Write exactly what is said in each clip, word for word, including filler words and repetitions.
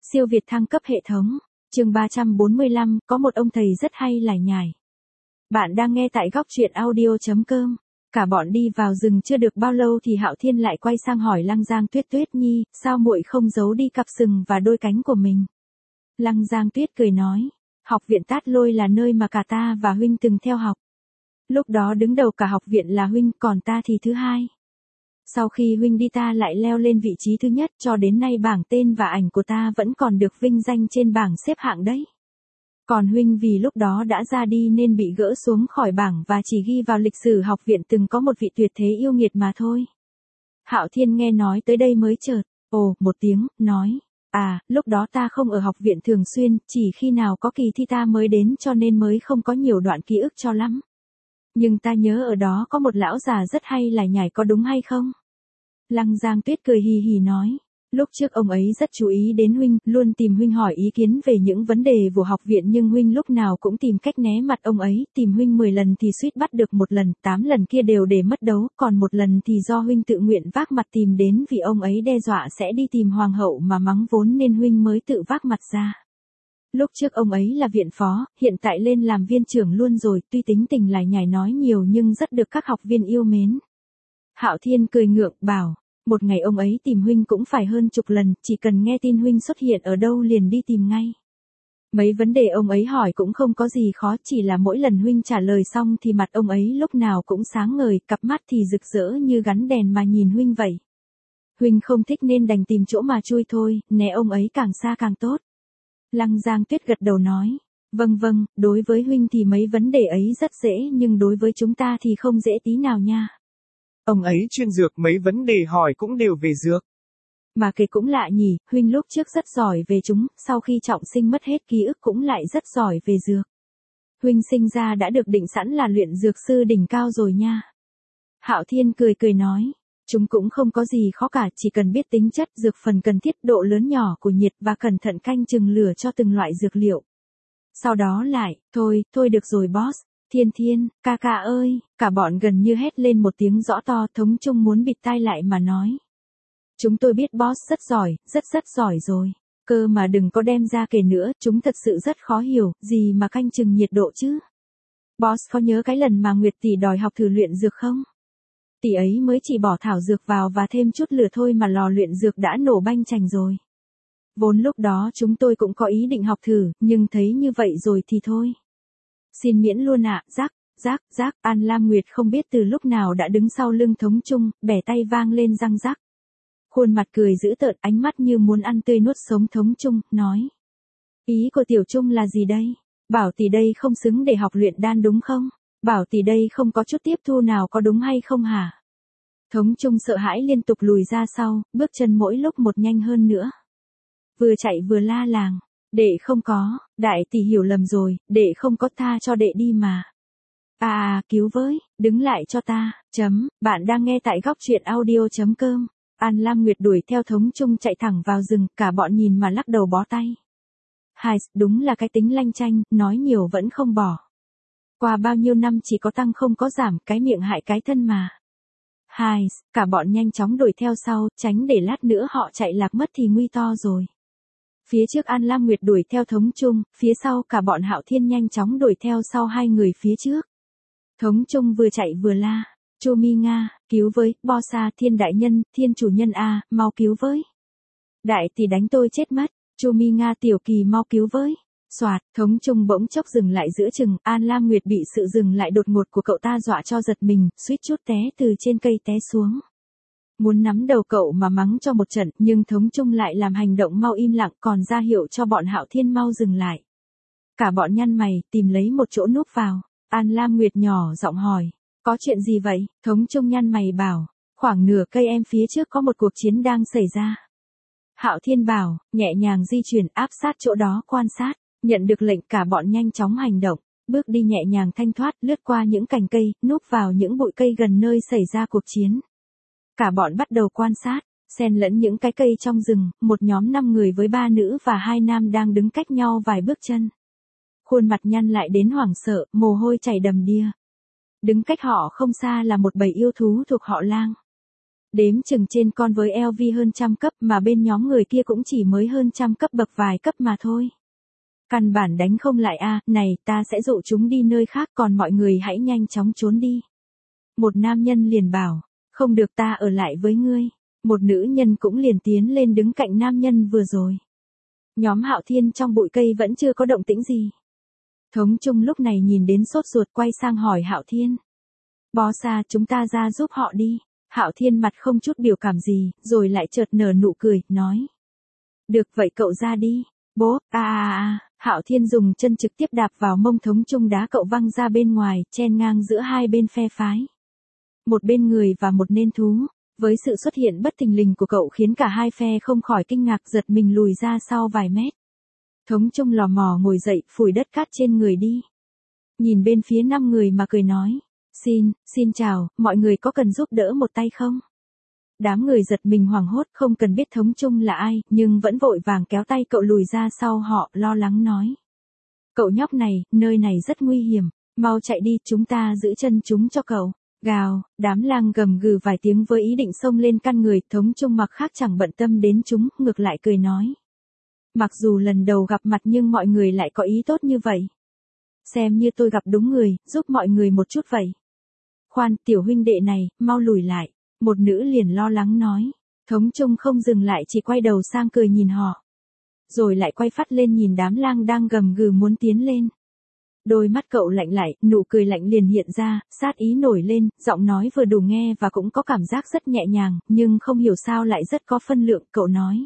Siêu Việt thăng cấp hệ thống. Chương ba trăm bốn mươi lăm, có một ông thầy rất hay lải nhải. Bạn đang nghe tại góc truyện audio chấm com. Cả bọn đi vào rừng chưa được bao lâu thì Hạo Thiên lại quay sang hỏi Lăng Giang Tuyết, Tuyết Nhi, sao muội không giấu đi cặp sừng và đôi cánh của mình? Lăng Giang Tuyết cười nói, học viện Tát Lôi là nơi mà cả ta và huynh từng theo học. Lúc đó đứng đầu cả học viện là huynh, còn ta thì thứ hai. Sau khi huynh đi ta lại leo lên vị trí thứ nhất, cho đến nay bảng tên và ảnh của ta vẫn còn được vinh danh trên bảng xếp hạng đấy. Còn huynh vì lúc đó đã ra đi nên bị gỡ xuống khỏi bảng và chỉ ghi vào lịch sử học viện từng có một vị tuyệt thế yêu nghiệt mà thôi. Hạo Thiên nghe nói tới đây mới chợt, ồ, một tiếng, nói, à, lúc đó ta không ở học viện thường xuyên, chỉ khi nào có kỳ thi ta mới đến cho nên mới không có nhiều đoạn ký ức cho lắm. Nhưng ta nhớ ở đó có một lão già rất hay lải nhải, có đúng hay không? Lăng Giang Tuyết cười hì hì nói, lúc trước ông ấy rất chú ý đến huynh, luôn tìm huynh hỏi ý kiến về những vấn đề của học viện, nhưng huynh lúc nào cũng tìm cách né mặt ông ấy, tìm huynh mười lần thì suýt bắt được một lần, tám lần kia đều để mất đấu, còn một lần thì do huynh tự nguyện vác mặt tìm đến vì ông ấy đe dọa sẽ đi tìm hoàng hậu mà mắng vốn nên huynh mới tự vác mặt ra. Lúc trước ông ấy là viện phó, hiện tại lên làm viên trưởng luôn rồi, tuy tính tình lải nhải nói nhiều nhưng rất được các học viên yêu mến. Hạo Thiên cười ngượng, bảo, một ngày ông ấy tìm huynh cũng phải hơn chục lần, chỉ cần nghe tin huynh xuất hiện ở đâu liền đi tìm ngay. Mấy vấn đề ông ấy hỏi cũng không có gì khó, chỉ là mỗi lần huynh trả lời xong thì mặt ông ấy lúc nào cũng sáng ngời, cặp mắt thì rực rỡ như gắn đèn mà nhìn huynh vậy. Huynh không thích nên đành tìm chỗ mà chui thôi, né ông ấy càng xa càng tốt. Lăng Giang Tuyết gật đầu nói, vâng vâng, đối với huynh thì mấy vấn đề ấy rất dễ nhưng đối với chúng ta thì không dễ tí nào nha. Ông ấy chuyên dược, mấy vấn đề hỏi cũng đều về dược. Mà kể cũng lạ nhỉ, huynh lúc trước rất giỏi về chúng, sau khi trọng sinh mất hết ký ức cũng lại rất giỏi về dược. Huynh sinh ra đã được định sẵn là luyện dược sư đỉnh cao rồi nha. Hạo Thiên cười cười nói, chúng cũng không có gì khó cả, chỉ cần biết tính chất dược phần cần thiết, độ lớn nhỏ của nhiệt và cẩn thận canh chừng lửa cho từng loại dược liệu. Sau đó lại, thôi, thôi được rồi boss. Thiên Thiên, ca ca ơi, cả bọn gần như hét lên một tiếng rõ to. Thống Trung muốn bịt tai lại mà nói. Chúng tôi biết boss rất giỏi, rất rất giỏi rồi. Cơ mà đừng có đem ra kể nữa, chúng thật sự rất khó hiểu, gì mà canh chừng nhiệt độ chứ. Boss có nhớ cái lần mà Nguyệt tỷ đòi học thử luyện dược không? Tỷ ấy mới chỉ bỏ thảo dược vào và thêm chút lửa thôi mà lò luyện dược đã nổ banh chành rồi. Vốn lúc đó chúng tôi cũng có ý định học thử, nhưng thấy như vậy rồi thì thôi. Xin miễn luôn ạ, à, rắc, rắc, rắc, An Lam Nguyệt không biết từ lúc nào đã đứng sau lưng Thống Trung, bẻ tay vang lên răng rắc. Khuôn mặt cười dữ tợn, ánh mắt như muốn ăn tươi nuốt sống Thống Trung, nói. Ý của Tiểu Trung là gì đây? Bảo tỷ đây không xứng để học luyện đan đúng không? Bảo tỷ đây không có chút tiếp thu nào có đúng hay không hả? Thống Trung sợ hãi liên tục lùi ra sau, bước chân mỗi lúc một nhanh hơn nữa. Vừa chạy vừa la làng. Đệ không có, đại tỷ hiểu lầm rồi, đệ không có, tha cho đệ đi mà. À à, cứu với, đứng lại cho ta, chấm, bạn đang nghe tại góc truyện audio chấm com. An Lam Nguyệt đuổi theo Thống Trung chạy thẳng vào rừng, cả bọn nhìn mà lắc đầu bó tay. Hai, đúng là cái tính lanh chanh, nói nhiều vẫn không bỏ. Qua bao nhiêu năm chỉ có tăng không có giảm, cái miệng hại cái thân mà. Hai, cả bọn nhanh chóng đuổi theo sau, tránh để lát nữa họ chạy lạc mất thì nguy to rồi. Phía trước An Lam Nguyệt đuổi theo Thống Trung, phía sau cả bọn Hạo Thiên nhanh chóng đuổi theo sau hai người phía trước. Thống Trung vừa chạy vừa la, Chu Mi Nga, cứu với, Bossa, Thiên đại nhân, Thiên chủ nhân a, mau cứu với. Đại tỷ đánh tôi chết mất, Chu Mi Nga tiểu kỳ mau cứu với. Soạt, Thống Trung bỗng chốc dừng lại giữa chừng, An Lam Nguyệt bị sự dừng lại đột ngột của cậu ta dọa cho giật mình, suýt chút té từ trên cây té xuống. Muốn nắm đầu cậu mà mắng cho một trận, nhưng Thống Trung lại làm hành động mau im lặng, còn ra hiệu cho bọn Hạo Thiên mau dừng lại. Cả bọn nhăn mày, tìm lấy một chỗ núp vào. An Lam Nguyệt nhỏ giọng hỏi, có chuyện gì vậy? Thống Trung nhăn mày bảo, khoảng nửa cây em phía trước có một cuộc chiến đang xảy ra. Hạo Thiên bảo, nhẹ nhàng di chuyển áp sát chỗ đó quan sát. Nhận được lệnh cả bọn nhanh chóng hành động, bước đi nhẹ nhàng thanh thoát, lướt qua những cành cây, núp vào những bụi cây gần nơi xảy ra cuộc chiến. Cả bọn bắt đầu quan sát, xen lẫn những cái cây trong rừng, một nhóm năm người với ba nữ và hai nam đang đứng cách nhau vài bước chân. Khuôn mặt nhăn lại đến hoảng sợ, mồ hôi chảy đầm đìa. Đứng cách họ không xa là một bầy yêu thú thuộc họ Lang. Đếm chừng trên con với lờ vê hơn trăm cấp mà bên nhóm người kia cũng chỉ mới hơn trăm cấp bậc vài cấp mà thôi. Căn bản đánh không lại a, này ta sẽ dụ chúng đi nơi khác còn mọi người hãy nhanh chóng trốn đi. Một nam nhân liền bảo, không được ta ở lại với ngươi. Một nữ nhân cũng liền tiến lên đứng cạnh nam nhân vừa rồi. Nhóm Hạo Thiên trong bụi cây vẫn chưa có động tĩnh gì. Thống Trung lúc này nhìn đến sốt ruột quay sang hỏi Hạo Thiên. Boss à, chúng ta ra giúp họ đi. Hạo Thiên mặt không chút biểu cảm gì, rồi lại chợt nở nụ cười, nói. Được vậy cậu ra đi. Bố, a a a, Hạo Thiên dùng chân trực tiếp đạp vào mông Thống Trung đá cậu văng ra bên ngoài, chen ngang giữa hai bên phe phái. Một bên người và một nên thú. Với sự xuất hiện bất thình lình của cậu khiến cả hai phe không khỏi kinh ngạc giật mình lùi ra sau vài mét. Thống Trung lò mò ngồi dậy, phủi đất cát trên người đi. Nhìn bên phía năm người mà cười nói. Xin, xin chào, mọi người có cần giúp đỡ một tay không? Đám người giật mình hoảng hốt không cần biết Thống Trung là ai, nhưng vẫn vội vàng kéo tay cậu lùi ra sau họ, lo lắng nói. Cậu nhóc này, nơi này rất nguy hiểm, mau chạy đi, chúng ta giữ chân chúng cho cậu. Gào, đám lang gầm gừ vài tiếng với ý định xông lên căn người, Thống Trung mặc khác chẳng bận tâm đến chúng, ngược lại cười nói. Mặc dù lần đầu gặp mặt nhưng mọi người lại có ý tốt như vậy. Xem như tôi gặp đúng người, giúp mọi người một chút vậy. Khoan, tiểu huynh đệ này, mau lùi lại. Một nữ liền lo lắng nói. Thống Trung không dừng lại chỉ quay đầu sang cười nhìn họ. Rồi lại quay phát lên nhìn đám lang đang gầm gừ muốn tiến lên. Đôi mắt cậu lạnh lại, nụ cười lạnh liền hiện ra, sát ý nổi lên, giọng nói vừa đủ nghe và cũng có cảm giác rất nhẹ nhàng, nhưng không hiểu sao lại rất có phân lượng, cậu nói.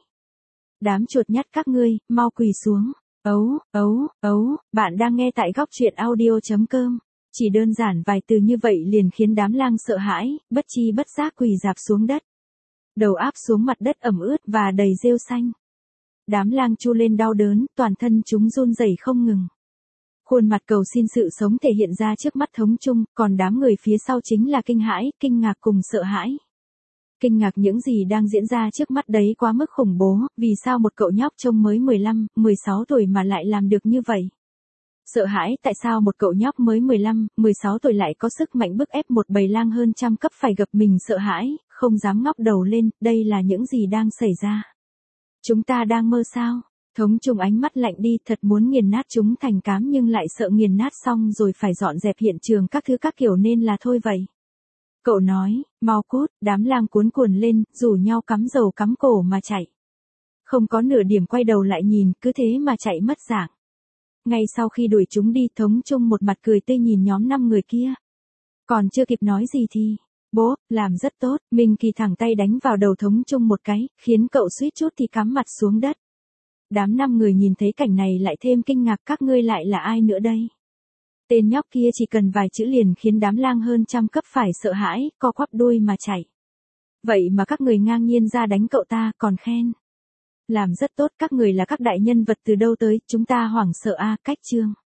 Đám chuột nhắt các ngươi, mau quỳ xuống. Ấu, ấu, ấu, bạn đang nghe tại góc truyện audio chấm com. Chỉ đơn giản vài từ như vậy liền khiến đám lang sợ hãi, bất chi bất giác quỳ rạp xuống đất. Đầu áp xuống mặt đất ẩm ướt và đầy rêu xanh. Đám lang chu lên đau đớn, toàn thân chúng run rẩy không ngừng. Khuôn mặt cầu xin sự sống thể hiện ra trước mắt Thống Trung, còn đám người phía sau chính là kinh hãi, kinh ngạc cùng sợ hãi. Kinh ngạc những gì đang diễn ra trước mắt đấy quá mức khủng bố, vì sao một cậu nhóc trông mới mười lăm, mười sáu tuổi mà lại làm được như vậy? Sợ hãi tại sao một cậu nhóc mới mười lăm, mười sáu tuổi lại có sức mạnh bức ép một bầy lang hơn trăm cấp phải gặp mình sợ hãi, không dám ngóc đầu lên, đây là những gì đang xảy ra? Chúng ta đang mơ sao? Thống Trung ánh mắt lạnh đi, thật muốn nghiền nát chúng thành cám nhưng lại sợ nghiền nát xong rồi phải dọn dẹp hiện trường các thứ các kiểu nên là thôi vậy. Cậu nói, mau cút, đám lang cuốn cuồng lên, rủ nhau cắm dầu cắm cổ mà chạy. Không có nửa điểm quay đầu lại nhìn, cứ thế mà chạy mất dạng. Ngay sau khi đuổi chúng đi, Thống Trung một mặt cười tươi nhìn nhóm năm người kia. Còn chưa kịp nói gì thì, bố, làm rất tốt, Minh Kỳ thẳng tay đánh vào đầu Thống Trung một cái, khiến cậu suýt chút thì cắm mặt xuống đất. Đám năm người nhìn thấy cảnh này lại thêm kinh ngạc, các ngươi lại là ai nữa đây? Tên nhóc kia chỉ cần vài chữ liền khiến đám lang hơn trăm cấp phải sợ hãi, co quắp đuôi mà chạy. Vậy mà các người ngang nhiên ra đánh cậu ta, còn khen. Làm rất tốt, các người là các đại nhân vật từ đâu tới, chúng ta hoảng sợ a, cách chương.